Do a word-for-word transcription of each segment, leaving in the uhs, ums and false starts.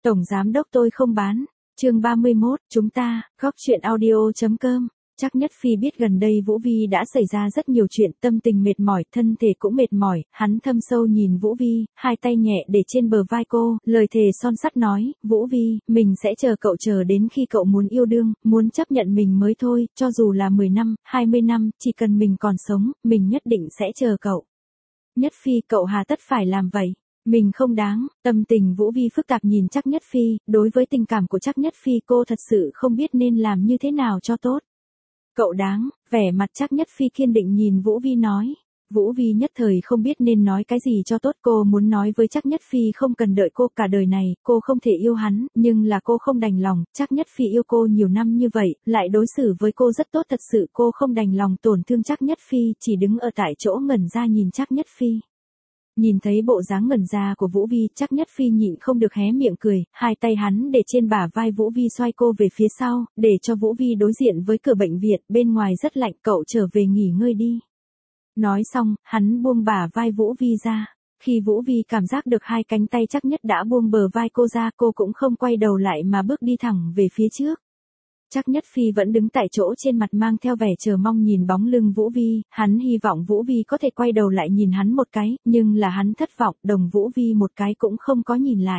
Tổng giám đốc tôi không bán. Chương ba mươi mốt, chúng ta, góc chuyện audio chấm com. Trác Nhất Phi biết gần đây Vũ Vi đã xảy ra rất nhiều chuyện, tâm tình mệt mỏi, thân thể cũng mệt mỏi, hắn thâm sâu nhìn Vũ Vi, hai tay nhẹ để trên bờ vai cô, lời thề son sắt nói, Vũ Vi, mình sẽ chờ cậu chờ đến khi cậu muốn yêu đương, muốn chấp nhận mình mới thôi, cho dù là mười năm, hai mươi năm, chỉ cần mình còn sống, mình nhất định sẽ chờ cậu. Nhất Phi, cậu hà tất phải làm vậy? Mình không đáng. Tâm tình Vũ Vi phức tạp nhìn Trác Nhất Phi, đối với tình cảm của Trác Nhất Phi cô thật sự không biết nên làm như thế nào cho tốt. Cậu đáng, vẻ mặt Trác Nhất Phi kiên định nhìn Vũ Vi nói. Vũ Vi nhất thời không biết nên nói cái gì cho tốt, cô muốn nói với Trác Nhất Phi không cần đợi cô cả đời này, cô không thể yêu hắn, nhưng là cô không đành lòng, Trác Nhất Phi yêu cô nhiều năm như vậy, lại đối xử với cô rất tốt, thật sự cô không đành lòng tổn thương Trác Nhất Phi, chỉ đứng ở tại chỗ ngẩn ra nhìn Trác Nhất Phi. Nhìn thấy bộ dáng ngẩn ra của Vũ Vi, Trác Nhất Phi nhịn không được hé miệng cười, hai tay hắn để trên bả vai Vũ Vi xoay cô về phía sau, để cho Vũ Vi đối diện với cửa bệnh viện, bên ngoài rất lạnh, cậu trở về nghỉ ngơi đi. Nói xong, hắn buông bả vai Vũ Vi ra. Khi Vũ Vi cảm giác được hai cánh tay Trác Nhất đã buông bờ vai cô ra, cô cũng không quay đầu lại mà bước đi thẳng về phía trước. Trác Nhất Phi vẫn đứng tại chỗ, trên mặt mang theo vẻ chờ mong nhìn bóng lưng Vũ Vi, hắn hy vọng Vũ Vi có thể quay đầu lại nhìn hắn một cái, nhưng là hắn thất vọng, đồng Vũ Vi một cái cũng không có nhìn lại.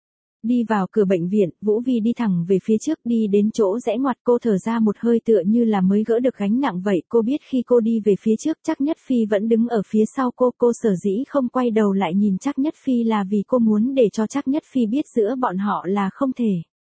Đi vào cửa bệnh viện, Vũ Vi đi thẳng về phía trước, đi đến chỗ rẽ ngoặt, cô thở ra một hơi tựa như là mới gỡ được gánh nặng vậy, cô biết khi cô đi về phía trước Trác Nhất Phi vẫn đứng ở phía sau cô, cô sở dĩ không quay đầu lại nhìn Trác Nhất Phi là vì cô muốn để cho Trác Nhất Phi biết giữa bọn họ là không thể.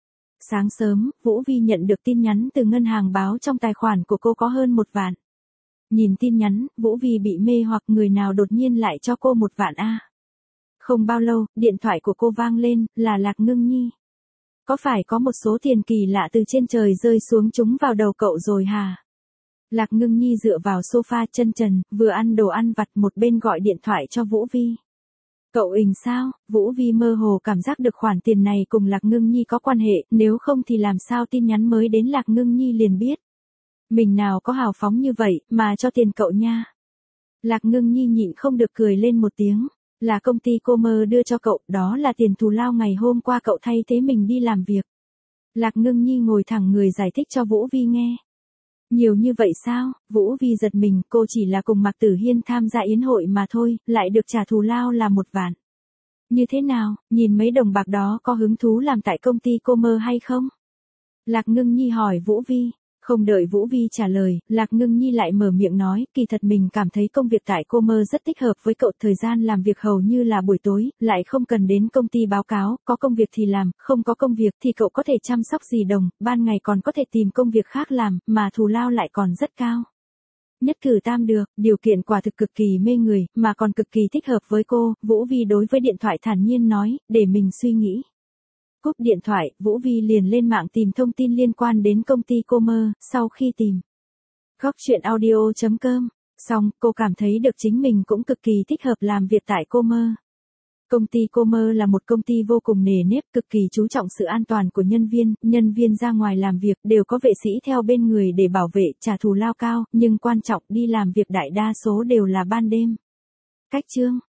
Sáng sớm, Vũ Vi nhận được tin nhắn từ ngân hàng báo trong tài khoản của cô có hơn một vạn. Nhìn tin nhắn, Vũ Vi bị mê hoặc, người nào đột nhiên lại cho cô một vạn a. Không bao lâu, điện thoại của cô vang lên, là Lạc Ngưng Nhi. Có phải có một số tiền kỳ lạ từ trên trời rơi xuống trúng vào đầu cậu rồi hả? Lạc Ngưng Nhi dựa vào sofa chân trần, vừa ăn đồ ăn vặt một bên gọi điện thoại cho Vũ Vi. Cậu ình sao? Vũ Vi mơ hồ cảm giác được khoản tiền này cùng Lạc Ngưng Nhi có quan hệ, nếu không thì làm sao tin nhắn mới đến Lạc Ngưng Nhi liền biết. Mình nào có hào phóng như vậy, mà cho tiền cậu nha. Lạc Ngưng Nhi nhịn không được cười lên một tiếng, là công ty cô mơ đưa cho cậu, đó là tiền thù lao ngày hôm qua cậu thay thế mình đi làm việc. Lạc Ngưng Nhi ngồi thẳng người giải thích cho Vũ Vi nghe. Nhiều như vậy sao? Vũ Vi giật mình, cô chỉ là cùng Mạc Tử Hiên tham gia yến hội mà thôi, lại được trả thù lao là một vạn. Như thế nào, nhìn mấy đồng bạc đó có hứng thú làm tại công ty cô mơ hay không? Lạc Ngưng Nhi hỏi Vũ Vi. Không đợi Vũ Vi trả lời, Lạc Ngưng Nhi lại mở miệng nói, kỳ thật mình cảm thấy công việc tại cô mơ rất thích hợp với cậu, thời gian làm việc hầu như là buổi tối, lại không cần đến công ty báo cáo, có công việc thì làm, không có công việc thì cậu có thể chăm sóc dì đồng, ban ngày còn có thể tìm công việc khác làm, mà thù lao lại còn rất cao. Nhất cử tam được, điều kiện quả thực cực kỳ mê người, mà còn cực kỳ thích hợp với cô, Vũ Vi đối với điện thoại thản nhiên nói, để mình suy nghĩ. Cúp điện thoại, Vũ Vi liền lên mạng tìm thông tin liên quan đến công ty cô mơ, sau khi tìm góc chuyện audio chấm com, xong, cô cảm thấy được chính mình cũng cực kỳ thích hợp làm việc tại cô mơ. Công ty cô mơ là một công ty vô cùng nề nếp, cực kỳ chú trọng sự an toàn của nhân viên, nhân viên ra ngoài làm việc đều có vệ sĩ theo bên người để bảo vệ, trả thù lao cao, nhưng quan trọng đi làm việc đại đa số đều là ban đêm. Cách chương